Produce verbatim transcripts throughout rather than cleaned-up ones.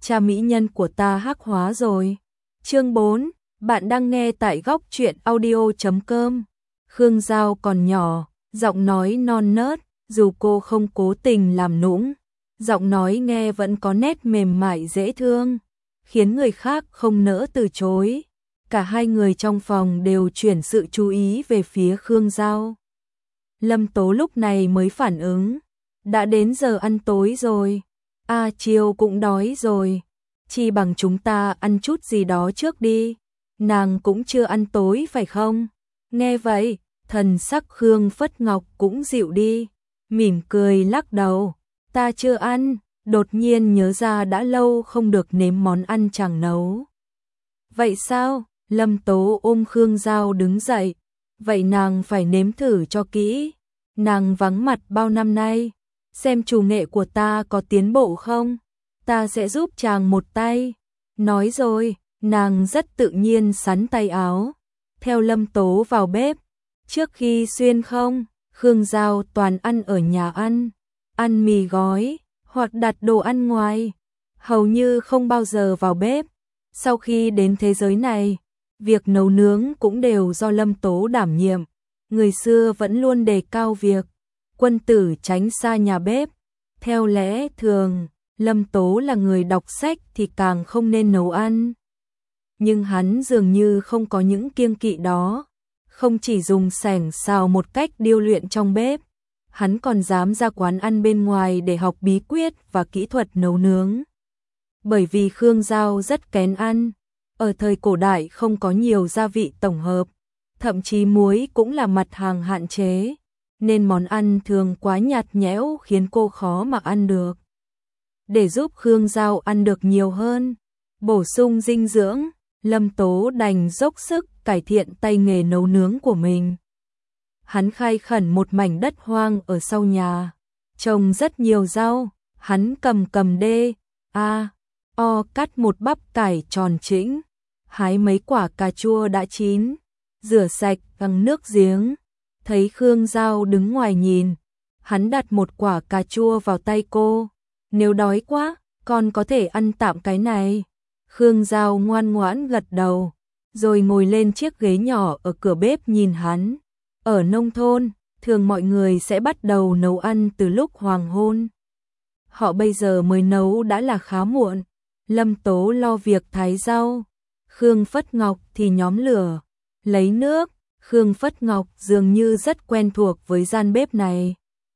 cha mỹ nhân của ta hắc hóa rồi. Chương bốn, bạn đang nghe tại góc truyện audio chấm com. Khương Giao còn nhỏ, giọng nói non nớt, dù cô không cố tình làm nũng, giọng nói nghe vẫn có nét mềm mại dễ thương, khiến người khác không nỡ từ chối. Cả hai người trong phòng đều chuyển sự chú ý về phía Khương Giao. Lâm Tố lúc này mới phản ứng, đã đến giờ ăn tối rồi. À chiều cũng đói rồi, chi bằng chúng ta ăn chút gì đó trước đi. Nàng cũng chưa ăn tối phải không? Nghe vậy, thần sắc Khương Phất Ngọc cũng dịu đi, mỉm cười lắc đầu. Ta chưa ăn, đột nhiên nhớ ra đã lâu không được nếm món ăn chàng nấu. Vậy sao? Lâm Tố ôm Khương Giao đứng dậy. Vậy nàng phải nếm thử cho kỹ. Nàng vắng mặt bao năm nay, xem chủ nghệ của ta có tiến bộ không? Ta sẽ giúp chàng một tay. Nói rồi, nàng rất tự nhiên xắn tay áo, theo Lâm Tố vào bếp. Trước khi xuyên không, Khương Giao toàn ăn ở nhà ăn, ăn mì gói, hoặc đặt đồ ăn ngoài, hầu như không bao giờ vào bếp. Sau khi đến thế giới này, việc nấu nướng cũng đều do Lâm Tố đảm nhiệm. Người xưa vẫn luôn đề cao việc quân tử tránh xa nhà bếp. Theo lẽ thường, Lâm Tố là người đọc sách thì càng không nên nấu ăn. Nhưng hắn dường như không có những kiêng kỵ đó, không chỉ dùng sẻng xào một cách điêu luyện trong bếp, hắn còn dám ra quán ăn bên ngoài để học bí quyết và kỹ thuật nấu nướng. Bởi vì Khương Giao rất kén ăn, ở thời cổ đại không có nhiều gia vị tổng hợp, thậm chí muối cũng là mặt hàng hạn chế, nên món ăn thường quá nhạt nhẽo khiến cô khó mà ăn được. Để giúp Khương Giao ăn được nhiều hơn, bổ sung dinh dưỡng, Lâm Tố đành dốc sức cải thiện tay nghề nấu nướng của mình. Hắn khai khẩn một mảnh đất hoang ở sau nhà, trồng rất nhiều rau. Hắn cầm cầm đê, a, o cắt một bắp cải tròn chỉnh, hái mấy quả cà chua đã chín, rửa sạch bằng nước giếng. Thấy Khương Giao đứng ngoài nhìn, hắn đặt một quả cà chua vào tay cô. Nếu đói quá, con có thể ăn tạm cái này. Khương Giao ngoan ngoãn gật đầu, rồi ngồi lên chiếc ghế nhỏ ở cửa bếp nhìn hắn. Ở nông thôn, thường mọi người sẽ bắt đầu nấu ăn từ lúc hoàng hôn. Họ bây giờ mới nấu đã là khá muộn. Lâm Tố lo việc thái rau, Khương Phất Ngọc thì nhóm lửa, lấy nước. Khương Phất Ngọc dường như rất quen thuộc với gian bếp này.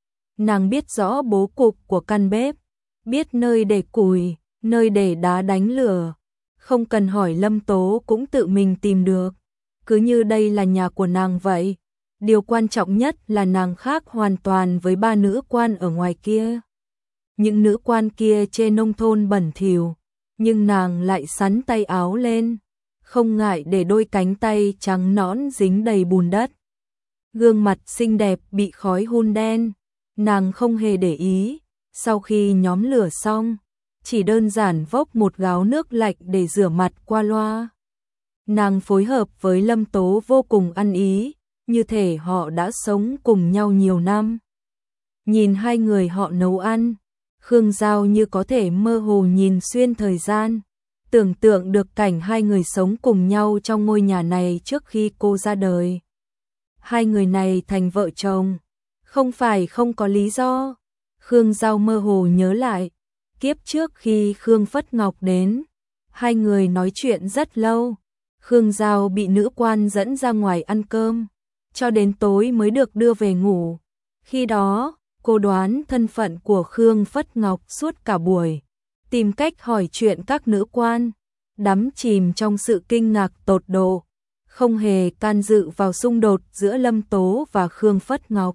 Nàng biết rõ bố cục của căn bếp, biết nơi để củi, nơi để đá đánh lửa. Không cần hỏi Lâm Tố cũng tự mình tìm được. Cứ như đây là nhà của nàng vậy. Điều quan trọng nhất là nàng khác hoàn toàn với ba nữ quan ở ngoài kia. Những nữ quan kia chê nông thôn bẩn thỉu, nhưng nàng lại xắn tay áo lên, không ngại để đôi cánh tay trắng nõn dính đầy bùn đất. Gương mặt xinh đẹp bị khói hun đen, nàng không hề để ý. Sau khi nhóm lửa xong, chỉ đơn giản vốc một gáo nước lạnh để rửa mặt qua loa. Nàng phối hợp với Lâm Tố vô cùng ăn ý, như thể họ đã sống cùng nhau nhiều năm. Nhìn hai người họ nấu ăn, Khương Giao như có thể mơ hồ nhìn xuyên thời gian, tưởng tượng được cảnh hai người sống cùng nhau trong ngôi nhà này trước khi cô ra đời. Hai người này thành vợ chồng, không phải không có lý do. Khương Giao mơ hồ nhớ lại, kiếp trước khi Khương Phất Ngọc đến, hai người nói chuyện rất lâu. Khương Giao bị nữ quan dẫn ra ngoài ăn cơm, cho đến tối mới được đưa về ngủ. Khi đó, cô đoán thân phận của Khương Phất Ngọc suốt cả buổi, tìm cách hỏi chuyện các nữ quan, đắm chìm trong sự kinh ngạc tột độ, không hề can dự vào xung đột giữa Lâm Tố và Khương Phất Ngọc.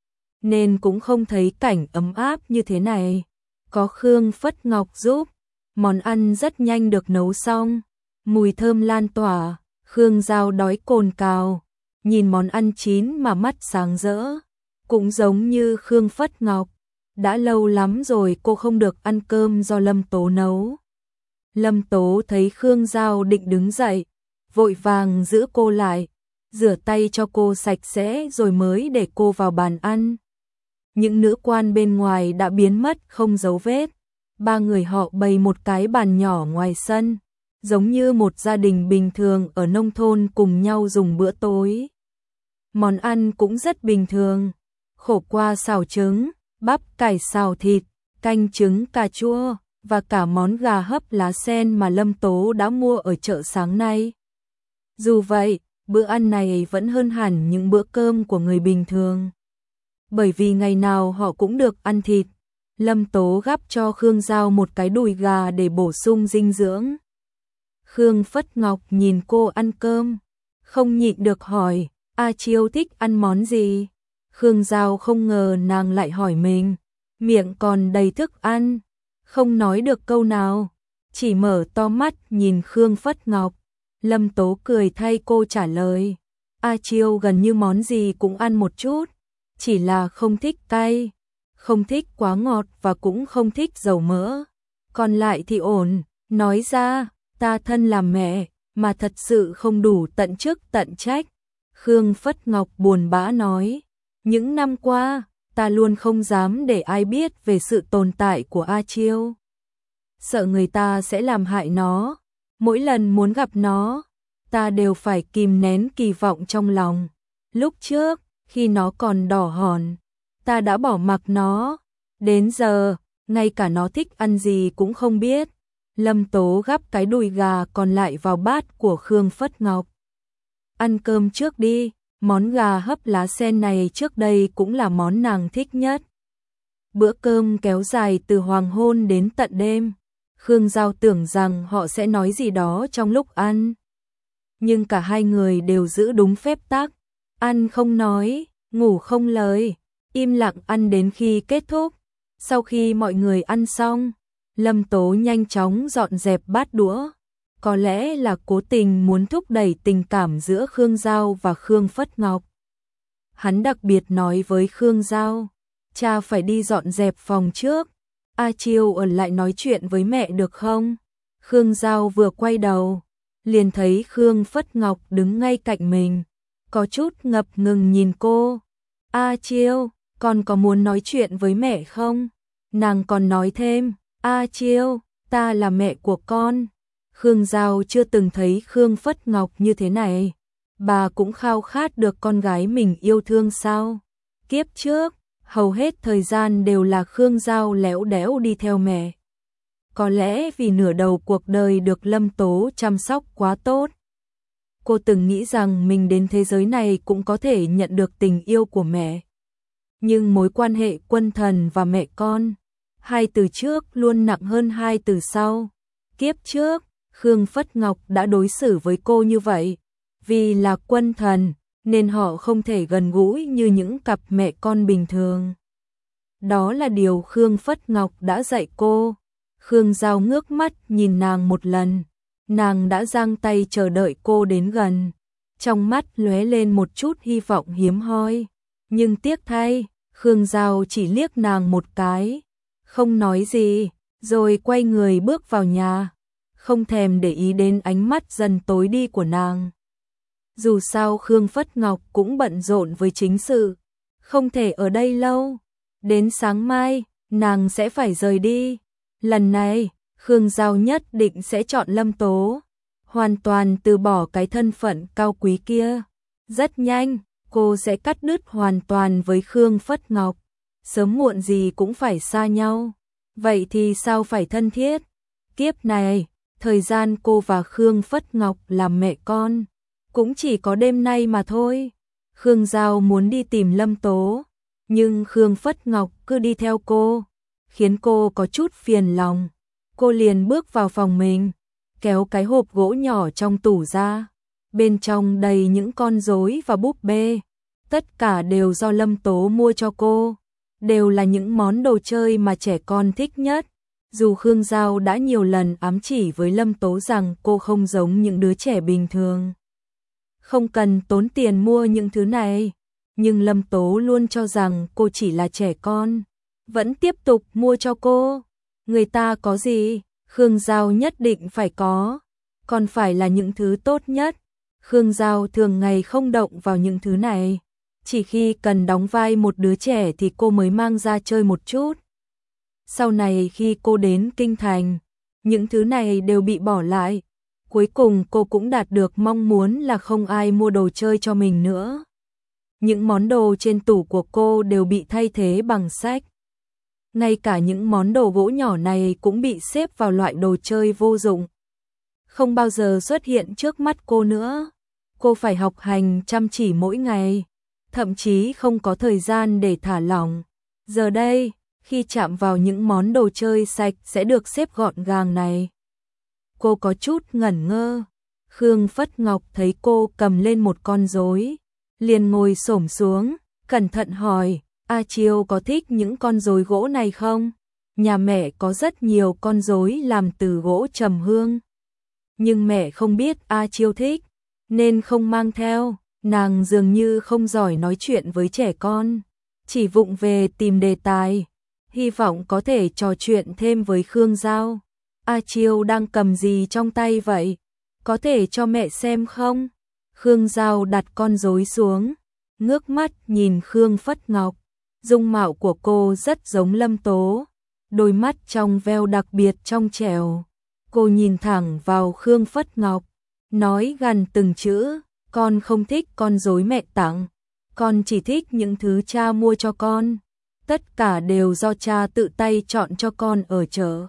Nên cũng không thấy cảnh ấm áp như thế này. Có Khương Phất Ngọc giúp, món ăn rất nhanh được nấu xong, mùi thơm lan tỏa. Khương Giao đói cồn cào, nhìn món ăn chín mà mắt sáng rỡ. Cũng giống như Khương Phất Ngọc, đã lâu lắm rồi cô không được ăn cơm do Lâm Tố nấu. Lâm Tố thấy Khương Giao định đứng dậy, vội vàng giữ cô lại, rửa tay cho cô sạch sẽ rồi mới để cô vào bàn ăn. Những nữ quan bên ngoài đã biến mất không dấu vết, ba người họ bày một cái bàn nhỏ ngoài sân, giống như một gia đình bình thường ở nông thôn cùng nhau dùng bữa tối. Món ăn cũng rất bình thường, khổ qua xào trứng, bắp cải xào thịt, canh trứng cà chua và cả món gà hấp lá sen mà Lâm Tố đã mua ở chợ sáng nay. Dù vậy, bữa ăn này vẫn hơn hẳn những bữa cơm của người bình thường. Bởi vì ngày nào họ cũng được ăn thịt, Lâm Tố gắp cho Khương Giao một cái đùi gà để bổ sung dinh dưỡng. Khương Phất Ngọc nhìn cô ăn cơm, không nhịn được hỏi, A Chiêu thích ăn món gì? Khương Giao không ngờ nàng lại hỏi mình, miệng còn đầy thức ăn, không nói được câu nào, chỉ mở to mắt nhìn Khương Phất Ngọc. Lâm Tố cười thay cô trả lời, A Chiêu gần như món gì cũng ăn một chút, chỉ là không thích cay, không thích quá ngọt và cũng không thích dầu mỡ. Còn lại thì ổn, nói ra, ta thân làm mẹ, mà thật sự không đủ tận chức tận trách. Khương Phất Ngọc buồn bã nói, những năm qua, ta luôn không dám để ai biết về sự tồn tại của A Chiêu. Sợ người ta sẽ làm hại nó, mỗi lần muốn gặp nó, ta đều phải kìm nén kỳ vọng trong lòng. Lúc trước, khi nó còn đỏ hòn, ta đã bỏ mặc nó, đến giờ, ngay cả nó thích ăn gì cũng không biết. Lâm Tố gắp cái đùi gà còn lại vào bát của Khương Phất Ngọc. Ăn cơm trước đi, món gà hấp lá sen này trước đây cũng là món nàng thích nhất. Bữa cơm kéo dài từ hoàng hôn đến tận đêm. Khương Giao tưởng rằng họ sẽ nói gì đó trong lúc ăn. Nhưng cả hai người đều giữ đúng phép tắc, ăn không nói, ngủ không lời, im lặng ăn đến khi kết thúc. Sau khi mọi người ăn xong, Lâm Tố nhanh chóng dọn dẹp bát đũa. Có lẽ là cố tình muốn thúc đẩy tình cảm giữa Khương Giao và Khương Phất Ngọc. Hắn đặc biệt nói với Khương Giao, cha phải đi dọn dẹp phòng trước, A Chiêu ở lại nói chuyện với mẹ được không? Khương Giao vừa quay đầu, liền thấy Khương Phất Ngọc đứng ngay cạnh mình, có chút ngập ngừng nhìn cô. A Chiêu, con có muốn nói chuyện với mẹ không? Nàng còn nói thêm, A Chiêu, ta là mẹ của con. Khương Giao chưa từng thấy Khương Phất Ngọc như thế này. Bà cũng khao khát được con gái mình yêu thương sao? Kiếp trước, hầu hết thời gian đều là Khương Giao léo đéo đi theo mẹ. Có lẽ vì nửa đầu cuộc đời được Lâm Tố chăm sóc quá tốt. Cô từng nghĩ rằng mình đến thế giới này cũng có thể nhận được tình yêu của mẹ. Nhưng mối quan hệ quân thần và mẹ con, hai từ trước luôn nặng hơn hai từ sau. Kiếp trước, Khương Phất Ngọc đã đối xử với cô như vậy. Vì là quân thần, nên họ không thể gần gũi như những cặp mẹ con bình thường. Đó là điều Khương Phất Ngọc đã dạy cô. Khương Giao ngước mắt nhìn nàng một lần. Nàng đã giang tay chờ đợi cô đến gần. Trong mắt lóe lên một chút hy vọng hiếm hoi. Nhưng tiếc thay, Khương Giao chỉ liếc nàng một cái, không nói gì, rồi quay người bước vào nhà, không thèm để ý đến ánh mắt dần tối đi của nàng. Dù sao Khương Phất Ngọc cũng bận rộn với chính sự, không thể ở đây lâu. Đến sáng mai, nàng sẽ phải rời đi. Lần này, Khương Giao nhất định sẽ chọn Lâm Tố, hoàn toàn từ bỏ cái thân phận cao quý kia. Rất nhanh, cô sẽ cắt đứt hoàn toàn với Khương Phất Ngọc. Sớm muộn gì cũng phải xa nhau. Vậy thì sao phải thân thiết? Kiếp này, thời gian cô và Khương Phất Ngọc làm mẹ con cũng chỉ có đêm nay mà thôi. Khương Giao muốn đi tìm Lâm Tố, nhưng Khương Phất Ngọc cứ đi theo cô, khiến cô có chút phiền lòng. Cô liền bước vào phòng mình, kéo cái hộp gỗ nhỏ trong tủ ra. Bên trong đầy những con rối và búp bê. Tất cả đều do Lâm Tố mua cho cô. Đều là những món đồ chơi mà trẻ con thích nhất. Dù Khương Giao đã nhiều lần ám chỉ với Lâm Tố rằng cô không giống những đứa trẻ bình thường, không cần tốn tiền mua những thứ này, nhưng Lâm Tố luôn cho rằng cô chỉ là trẻ con, vẫn tiếp tục mua cho cô. Người ta có gì, Khương Giao nhất định phải có, còn phải là những thứ tốt nhất. Khương Giao thường ngày không động vào những thứ này, chỉ khi cần đóng vai một đứa trẻ thì cô mới mang ra chơi một chút. Sau này khi cô đến Kinh Thành, những thứ này đều bị bỏ lại. Cuối cùng cô cũng đạt được mong muốn là không ai mua đồ chơi cho mình nữa. Những món đồ trên tủ của cô đều bị thay thế bằng sách. Ngay cả những món đồ gỗ nhỏ này cũng bị xếp vào loại đồ chơi vô dụng, không bao giờ xuất hiện trước mắt cô nữa. Cô phải học hành chăm chỉ mỗi ngày, thậm chí không có thời gian để thả lỏng. Giờ đây, khi chạm vào những món đồ chơi sạch sẽ được xếp gọn gàng này, cô có chút ngẩn ngơ. Khương Phất Ngọc thấy cô cầm lên một con rối, liền ngồi xổm xuống, cẩn thận hỏi, A Chiêu có thích những con rối gỗ này không? Nhà mẹ có rất nhiều con rối làm từ gỗ trầm hương, nhưng mẹ không biết A Chiêu thích, nên không mang theo. Nàng dường như không giỏi nói chuyện với trẻ con, chỉ vụng về tìm đề tài, hy vọng có thể trò chuyện thêm với Khương Giao. A Chiêu đang cầm gì trong tay vậy? Có thể cho mẹ xem không? Khương Giao đặt con rối xuống, ngước mắt nhìn Khương Phất Ngọc. Dung mạo của cô rất giống Lâm Tố, đôi mắt trong veo đặc biệt trong trẻo. Cô nhìn thẳng vào Khương Phất Ngọc, nói gần từng chữ, con không thích con rối mẹ tặng, con chỉ thích những thứ cha mua cho con. Tất cả đều do cha tự tay chọn cho con ở chợ.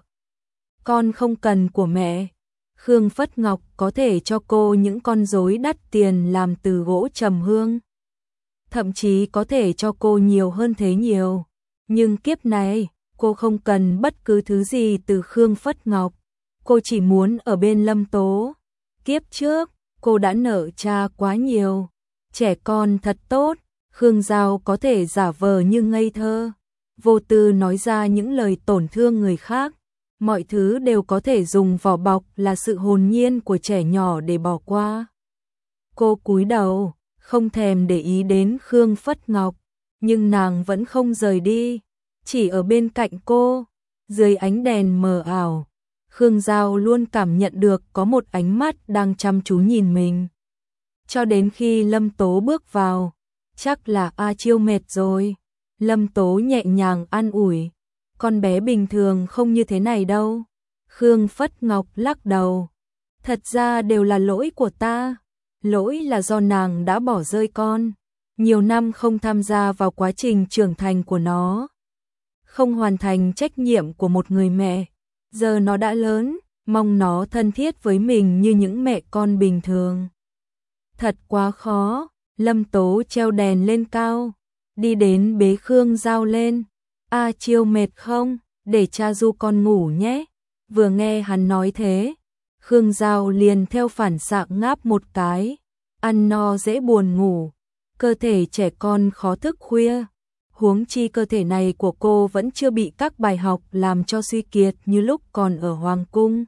Con không cần của mẹ. Khương Phất Ngọc có thể cho cô những con rối đắt tiền làm từ gỗ trầm hương, thậm chí có thể cho cô nhiều hơn thế nhiều. Nhưng kiếp này, cô không cần bất cứ thứ gì từ Khương Phất Ngọc. Cô chỉ muốn ở bên Lâm Tố. Kiếp trước, cô đã nợ cha quá nhiều. Trẻ con thật tốt, Khương Giao có thể giả vờ như ngây thơ, vô tư nói ra những lời tổn thương người khác. Mọi thứ đều có thể dùng vỏ bọc là sự hồn nhiên của trẻ nhỏ để bỏ qua. Cô cúi đầu, không thèm để ý đến Khương Phất Ngọc, nhưng nàng vẫn không rời đi, chỉ ở bên cạnh cô, dưới ánh đèn mờ ảo. Khương Giao luôn cảm nhận được có một ánh mắt đang chăm chú nhìn mình. Cho đến khi Lâm Tố bước vào, chắc là A Chiêu mệt rồi. Lâm Tố nhẹ nhàng an ủi, con bé bình thường không như thế này đâu. Khương Phất Ngọc lắc đầu, thật ra đều là lỗi của ta. Lỗi là do nàng đã bỏ rơi con, nhiều năm không tham gia vào quá trình trưởng thành của nó, không hoàn thành trách nhiệm của một người mẹ. Giờ nó đã lớn, mong nó thân thiết với mình như những mẹ con bình thường. Thật quá khó. Lâm Tố treo đèn lên cao, đi đến bế Khương Giao lên. A Chiêu mệt không? Để cha du con ngủ nhé. Vừa nghe hắn nói thế, Khương Giao liền theo phản xạ ngáp một cái. Ăn no dễ buồn ngủ, cơ thể trẻ con khó thức khuya. Huống chi cơ thể này của cô vẫn chưa bị các bài học làm cho suy kiệt như lúc còn ở Hoàng Cung.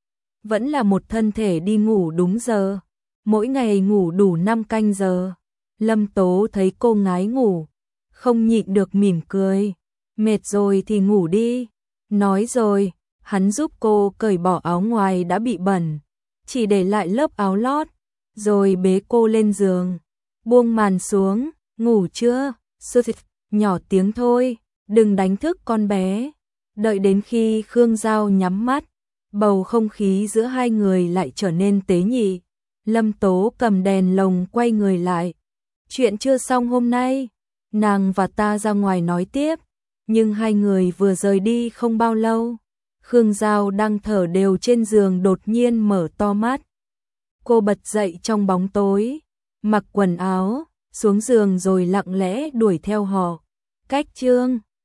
Vẫn là một thân thể đi ngủ đúng giờ, mỗi ngày ngủ đủ năm canh giờ. Lâm Tố thấy cô ngái ngủ, không nhịn được mỉm cười. Mệt rồi thì ngủ đi. Nói rồi, hắn giúp cô cởi bỏ áo ngoài đã bị bẩn, chỉ để lại lớp áo lót, rồi bế cô lên giường, buông màn xuống. Ngủ chưa? Sư thịt, nhỏ tiếng thôi, đừng đánh thức con bé. Đợi đến khi Khương Giao nhắm mắt, bầu không khí giữa hai người lại trở nên tế nhị. Lâm Tố cầm đèn lồng quay người lại. Chuyện chưa xong hôm nay, nàng và ta ra ngoài nói tiếp. Nhưng hai người vừa rời đi không bao lâu, Khương Giao đang thở đều trên giường đột nhiên mở to mắt. Cô bật dậy trong bóng tối, mặc quần áo, xuống giường rồi lặng lẽ đuổi theo họ. Cách chương